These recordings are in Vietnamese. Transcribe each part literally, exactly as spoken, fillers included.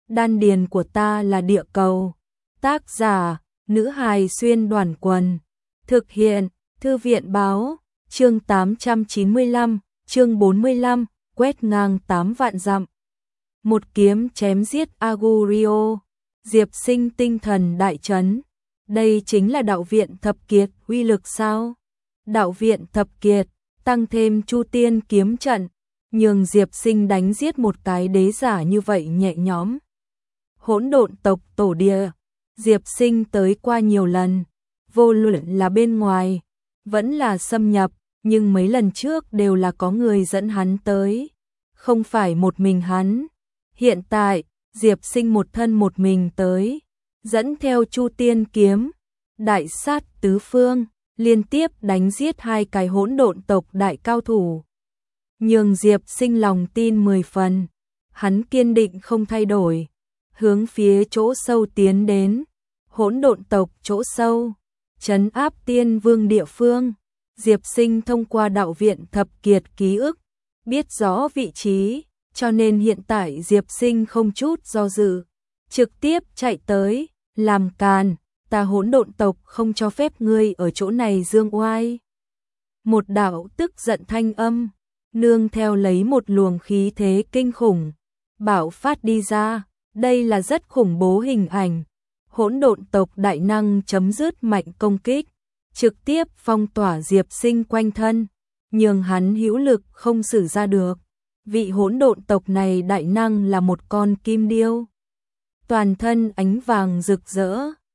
đan điền của ta là địa cầu. Tác giả, nữ hài xuyên đoàn quần. Thực hiện, thư viện báo, chương tám trăm chín mươi lăm, chương bốn mươi lăm, quét ngang tám vạn dặm. Một kiếm chém giết Agurio, Diệp Sinh tinh thần đại chấn. Đây chính là đạo viện thập kiệt uy lực sao? Đạo viện thập kiệt, tăng thêm Chu Tiên kiếm trận, nhường Diệp Sinh đánh giết một cái đế giả như vậy nhẹ nhõm. Hỗn độn tộc tổ địa, Diệp Sinh tới qua nhiều lần, vô luận là bên ngoài, vẫn là xâm nhập, nhưng mấy lần trước đều là có người dẫn hắn tới, không phải một mình hắn. Hiện tại, Diệp Sinh một thân một mình tới, dẫn theo Chu Tiên kiếm, đại sát tứ phương, liên tiếp đánh giết hai cái hỗn độn tộc đại cao thủ. Nhường Diệp Sinh lòng tin mười phần, hắn kiên định không thay đổi, hướng phía chỗ sâu tiến đến, hỗn độn tộc chỗ sâu, trấn áp tiên vương địa phương. Diệp Sinh thông qua đạo viện thập kiệt ký ức, biết rõ vị trí, cho nên hiện tại Diệp Sinh không chút do dự, trực tiếp chạy tới, làm càn, ta hỗn độn tộc không cho phép ngươi ở chỗ này dương oai. Một đạo tức giận thanh âm, nương theo lấy một luồng khí thế kinh khủng, bạo phát đi ra, đây là rất khủng bố hình ảnh. Hỗn độn tộc đại năng chấm dứt mạnh công kích, trực tiếp phong tỏa Diệp Sinh quanh thân, nhường hắn hữu lực không sử ra được. Vị hỗn độn tộc này đại năng là một con kim điêu, toàn thân ánh vàng rực rỡ,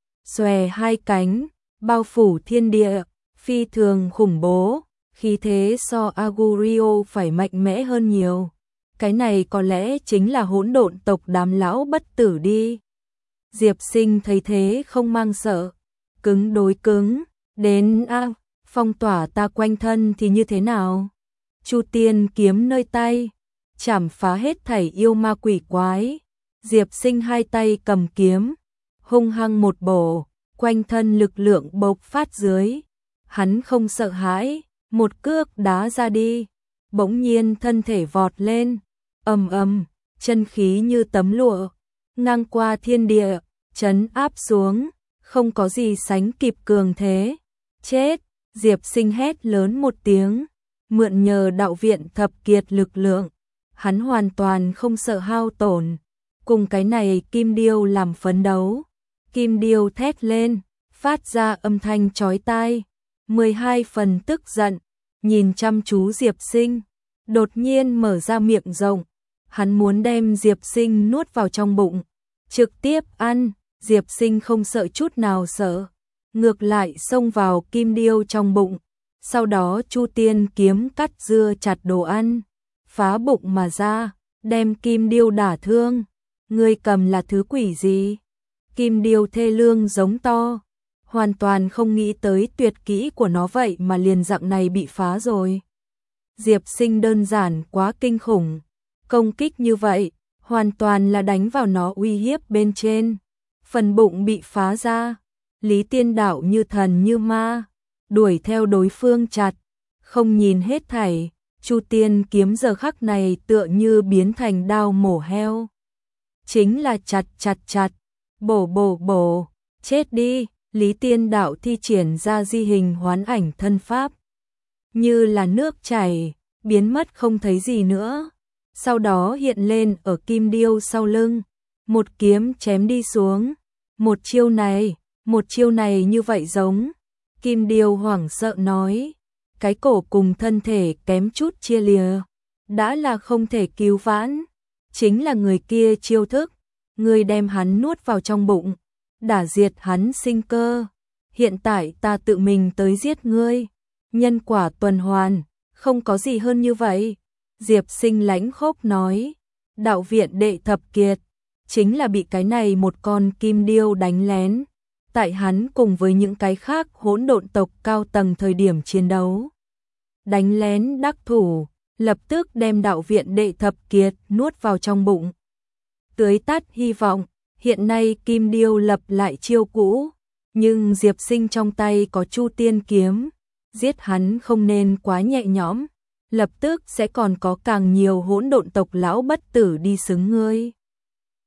xòe hai cánh, bao phủ thiên địa, phi thường khủng bố, khí thế so Agurio phải mạnh mẽ hơn nhiều. Cái này có lẽ chính là hỗn độn tộc đám lão bất tử đi. Diệp Sinh thấy thế không mang sợ, cứng đối cứng, đến a, phong tỏa ta quanh thân thì như thế nào? Chu Tiên kiếm nơi tay, chảm phá hết thảy yêu ma quỷ quái. Diệp Sinh hai tay cầm kiếm, hung hăng một bổ, quanh thân lực lượng bộc phát dưới. Hắn không sợ hãi, một cước đá ra đi, bỗng nhiên thân thể vọt lên, ầm ầm, chân khí như tấm lụa, ngang qua thiên địa, trấn áp xuống, không có gì sánh kịp cường thế. Chết! Diệp Sinh hét lớn một tiếng, mượn nhờ đạo viện thập kiệt lực lượng, hắn hoàn toàn không sợ hao tổn, cùng cái này kim điêu làm phấn đấu. Kim điêu thét lên, phát ra âm thanh chói tai, mười hai phần tức giận, nhìn chăm chú Diệp Sinh, đột nhiên mở ra miệng rộng, hắn muốn đem Diệp Sinh nuốt vào trong bụng, trực tiếp ăn. Diệp Sinh không sợ chút nào sợ, ngược lại xông vào kim điêu trong bụng, sau đó Chu Tiên kiếm cắt dưa chặt đồ ăn, phá bụng mà ra, đem kim điêu đả thương. Ngươi cầm là thứ quỷ gì? Kim điêu thê lương giống to, hoàn toàn không nghĩ tới tuyệt kỹ của nó vậy mà liền dạng này bị phá rồi. Diệp Sinh đơn giản quá kinh khủng, công kích như vậy, hoàn toàn là đánh vào nó uy hiếp bên trên. Phần bụng bị phá ra, Lý Tiên Đạo như thần như ma, đuổi theo đối phương chặt, không nhìn hết thảy. Chu Tiên kiếm giờ khắc này tựa như biến thành đao mổ heo, chính là chặt chặt chặt, bổ bổ bổ, chết đi. Lý Tiên Đạo thi triển ra di hình hoán ảnh thân pháp, như là nước chảy, biến mất không thấy gì nữa, sau đó hiện lên ở kim điêu sau lưng, một kiếm chém đi xuống. Một chiêu này, một chiêu này như vậy giống. Kim điêu hoảng sợ nói, cái cổ cùng thân thể kém chút chia lìa, đã là không thể cứu vãn, chính là người kia chiêu thức, ngươi đem hắn nuốt vào trong bụng, đả diệt hắn sinh cơ, hiện tại ta tự mình tới giết ngươi, nhân quả tuần hoàn, không có gì hơn như vậy. Diệp Sinh lãnh khốc nói, đạo viện đệ thập kiệt, chính là bị cái này một con kim điêu đánh lén, tại hắn cùng với những cái khác hỗn độn tộc cao tầng thời điểm chiến đấu. Đánh lén đắc thủ, lập tức đem đạo viện đệ thập kiệt nuốt vào trong bụng. Tưới tắt hy vọng, hiện nay kim điêu lập lại chiêu cũ, nhưng Diệp Sinh trong tay có Chu Tiên kiếm, giết hắn không nên quá nhẹ nhõm, lập tức sẽ còn có càng nhiều hỗn độn tộc lão bất tử đi xứng ngươi.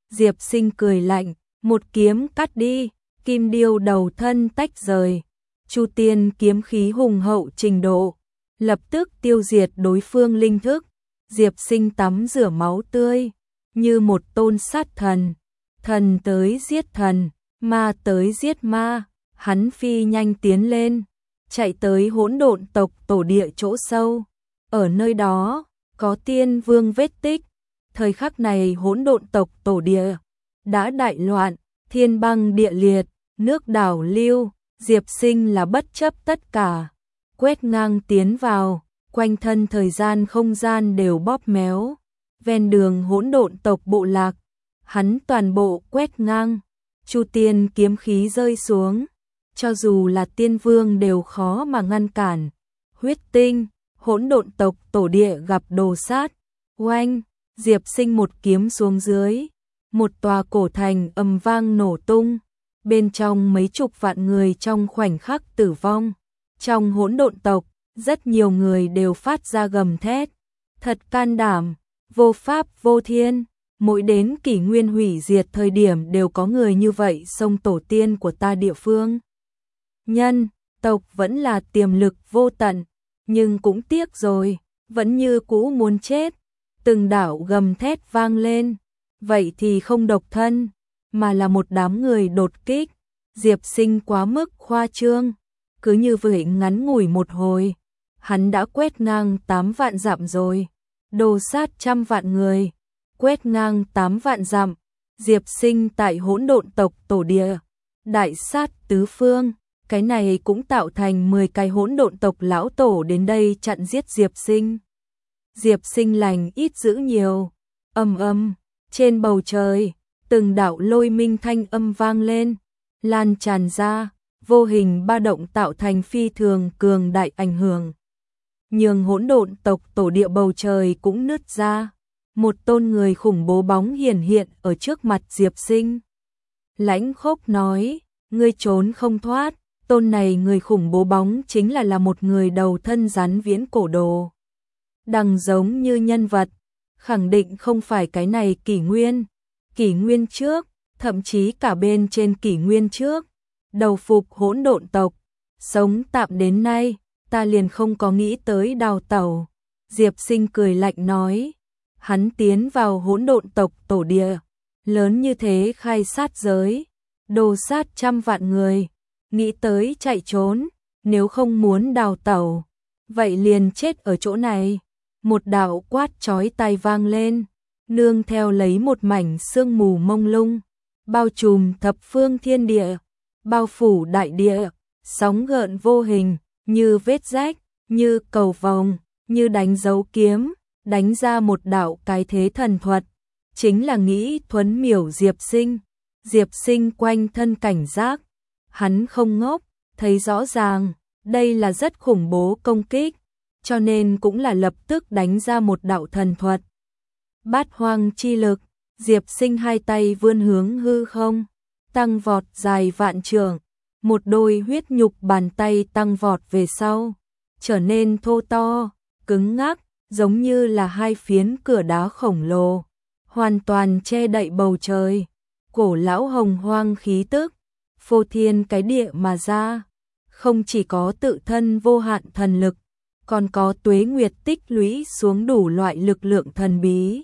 Diệp Sinh cười lạnh, một kiếm cắt đi, kim điêu đầu thân tách rời. Chu Tiên kiếm khí hùng hậu trình độ, lập tức tiêu diệt đối phương linh thức. Diệp Sinh tắm rửa máu tươi, như một tôn sát thần. Thần tới giết thần, ma tới giết ma, hắn phi nhanh tiến lên, chạy tới hỗn độn tộc tổ địa chỗ sâu. Ở nơi đó, có tiên vương vết tích. Thời khắc này hỗn độn tộc tổ địa đã đại loạn, thiên băng địa liệt, nước đảo lưu. Diệp Sinh là bất chấp tất cả, quét ngang tiến vào, quanh thân thời gian không gian đều bóp méo. Ven đường hỗn độn tộc bộ lạc, hắn toàn bộ quét ngang. Chu Tiên kiếm khí rơi xuống, cho dù là tiên vương đều khó mà ngăn cản. Huyết tinh, hỗn độn tộc tổ địa gặp đồ sát. Oanh, Diệp Sinh một kiếm xuống dưới, một tòa cổ thành ầm vang nổ tung. Bên trong mấy chục vạn người trong khoảnh khắc tử vong. Trong hỗn độn tộc, rất nhiều người đều phát ra gầm thét. Thật can đảm, vô pháp vô thiên. Mỗi đến kỷ nguyên hủy diệt thời điểm đều có người như vậy xông tổ tiên của ta địa phương. Nhân, tộc vẫn là tiềm lực vô tận, nhưng cũng tiếc rồi, vẫn như cũ muốn chết. Từng đạo gầm thét vang lên, vậy thì không độc thân, mà là một đám người đột kích. Diệp Sinh quá mức khoa trương, cứ như vậy ngắn ngủi một hồi, hắn đã quét ngang tám vạn dặm rồi, đồ sát trăm vạn người, quét ngang tám vạn dặm. Diệp Sinh tại hỗn độn tộc tổ địa, đại sát tứ phương, cái này cũng tạo thành mười cái hỗn độn tộc lão tổ đến đây chặn giết Diệp Sinh. Diệp Sinh lành ít dữ nhiều, ầm ầm, trên bầu trời, từng đạo lôi minh thanh âm vang lên, lan tràn ra, vô hình ba động tạo thành phi thường cường đại ảnh hưởng. Nhường hỗn độn tộc tổ địa bầu trời cũng nứt ra, một tôn người khủng bố bóng hiển hiện ở trước mặt Diệp Sinh. Lãnh Khốc nói, ngươi trốn không thoát. Tôn này người khủng bố bóng chính là là một người đầu thân rắn viễn cổ đồ. Đằng giống như nhân vật, khẳng định không phải cái này kỷ nguyên. Kỷ nguyên trước, thậm chí cả bên trên kỷ nguyên trước, đầu phục hỗn độn tộc, sống tạm đến nay, ta liền không có nghĩ tới đào tẩu. Diệp Sinh cười lạnh nói, hắn tiến vào hỗn độn tộc tổ địa, lớn như thế khai sát giới, đồ sát trăm vạn người, nghĩ tới chạy trốn, nếu không muốn đào tẩu, vậy liền chết ở chỗ này. Một đạo quát chói tai vang lên, nương theo lấy một mảnh sương mù mông lung, bao trùm thập phương thiên địa, bao phủ đại địa, sóng gợn vô hình, như vết rách, như cầu vồng, như đánh dấu kiếm, đánh ra một đạo cái thế thần thuật, chính là nghĩ thuấn miểu Diệp Sinh. Diệp Sinh quanh thân cảnh giác, hắn không ngốc, thấy rõ ràng, đây là rất khủng bố công kích, cho nên cũng là lập tức đánh ra một đạo thần thuật. Bát hoang chi lực, Diệp Sinh hai tay vươn hướng hư không, tăng vọt dài vạn trượng, một đôi huyết nhục bàn tay tăng vọt về sau, trở nên thô to, cứng ngắc, giống như là hai phiến cửa đá khổng lồ, hoàn toàn che đậy bầu trời. Cổ lão hồng hoang khí tức, phô thiên cái địa mà ra, không chỉ có tự thân vô hạn thần lực, còn có tuế nguyệt tích lũy xuống đủ loại lực lượng thần bí.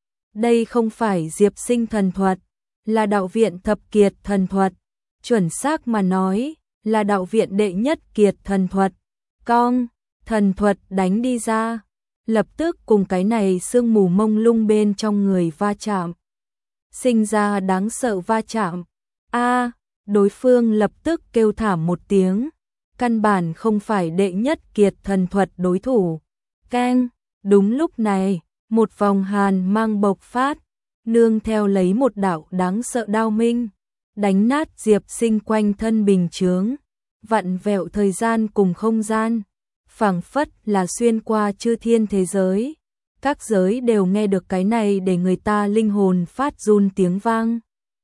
Đây không phải Diệp Sinh thần thuật, là đạo viện thập kiệt thần thuật, chuẩn xác mà nói, là đạo viện đệ nhất kiệt thần thuật. Cong, thần thuật đánh đi ra, lập tức cùng cái này sương mù mông lung bên trong người va chạm. Sinh ra đáng sợ va chạm. A, đối phương lập tức kêu thảm một tiếng, căn bản không phải đệ nhất kiệt thần thuật đối thủ. Keng, đúng lúc này, một vòng hàn mang bộc phát, nương theo lấy một đạo đáng sợ đao minh, đánh nát Diệp Sinh quanh thân bình chướng, vặn vẹo thời gian cùng không gian, phảng phất là xuyên qua chư thiên thế giới. Các giới đều nghe được cái này để người ta linh hồn phát run tiếng vang.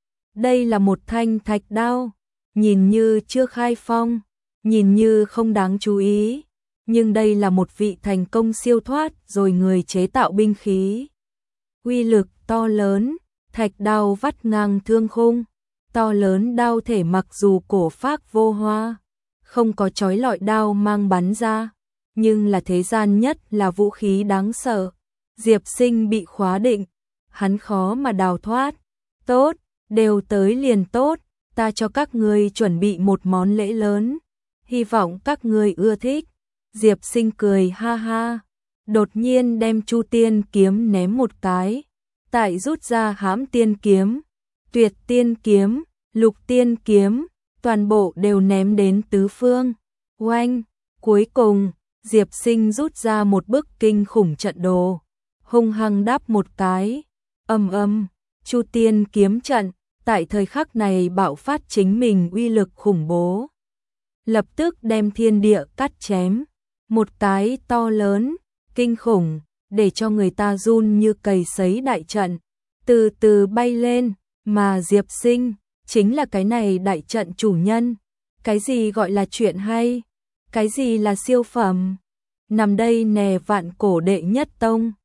Đây là một thanh thạch đao, nhìn như chưa khai phong, nhìn như không đáng chú ý, nhưng đây là một vị thành công siêu thoát rồi người chế tạo binh khí. Uy lực to lớn, thạch đao vắt ngang thương khung, to lớn đao thể mặc dù cổ phác vô hoa, không có chói lọi đao mang bắn ra, nhưng là thế gian nhất là vũ khí đáng sợ. Diệp Sinh bị khóa định, hắn khó mà đào thoát. Tốt, đều tới liền tốt, ta cho các ngươi chuẩn bị một món lễ lớn, hy vọng các ngươi ưa thích. Diệp Sinh cười ha ha, đột nhiên đem Chu Tiên kiếm ném một cái, tại rút ra Hãm Tiên kiếm, Tuyệt Tiên kiếm, Lục Tiên kiếm, toàn bộ đều ném đến tứ phương. Oanh, cuối cùng, Diệp Sinh rút ra một bức kinh khủng trận đồ, hung hăng đáp một cái, ầm ầm, Chu Tiên kiếm trận tại thời khắc này bạo phát chính mình uy lực khủng bố, lập tức đem thiên địa cắt chém, một cái to lớn, kinh khủng, để cho người ta run như cầy sấy đại trận, từ từ bay lên, mà Diệp Sinh chính là cái này đại trận chủ nhân. Cái gì gọi là chuyện hay? Cái gì là siêu phẩm? Nằm đây nè vạn cổ đệ nhất tông,